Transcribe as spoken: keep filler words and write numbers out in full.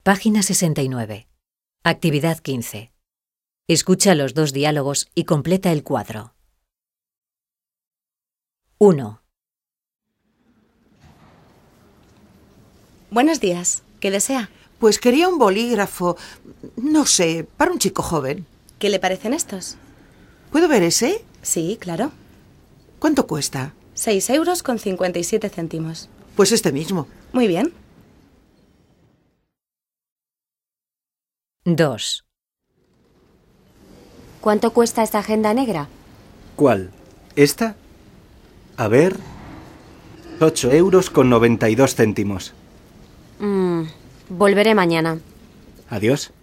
Página sesenta y nueve. Actividad quince. Escucha los dos diálogos y completa el cuadro. uno. Buenos días. ¿Qué desea? Pues quería un bolígrafo, no sé, para un chico joven. ¿Qué le parecen estos? ¿Puedo ver ese? Sí, claro. ¿Cuánto cuesta? Seis euros con cincuenta y siete céntimos. Pues este mismo. Muy bien. dos. ¿Cuánto cuesta esta agenda negra? ¿Cuál? ¿Esta? A ver... ocho euros con noventa y dos céntimos. Mm, volveré mañana. Adiós.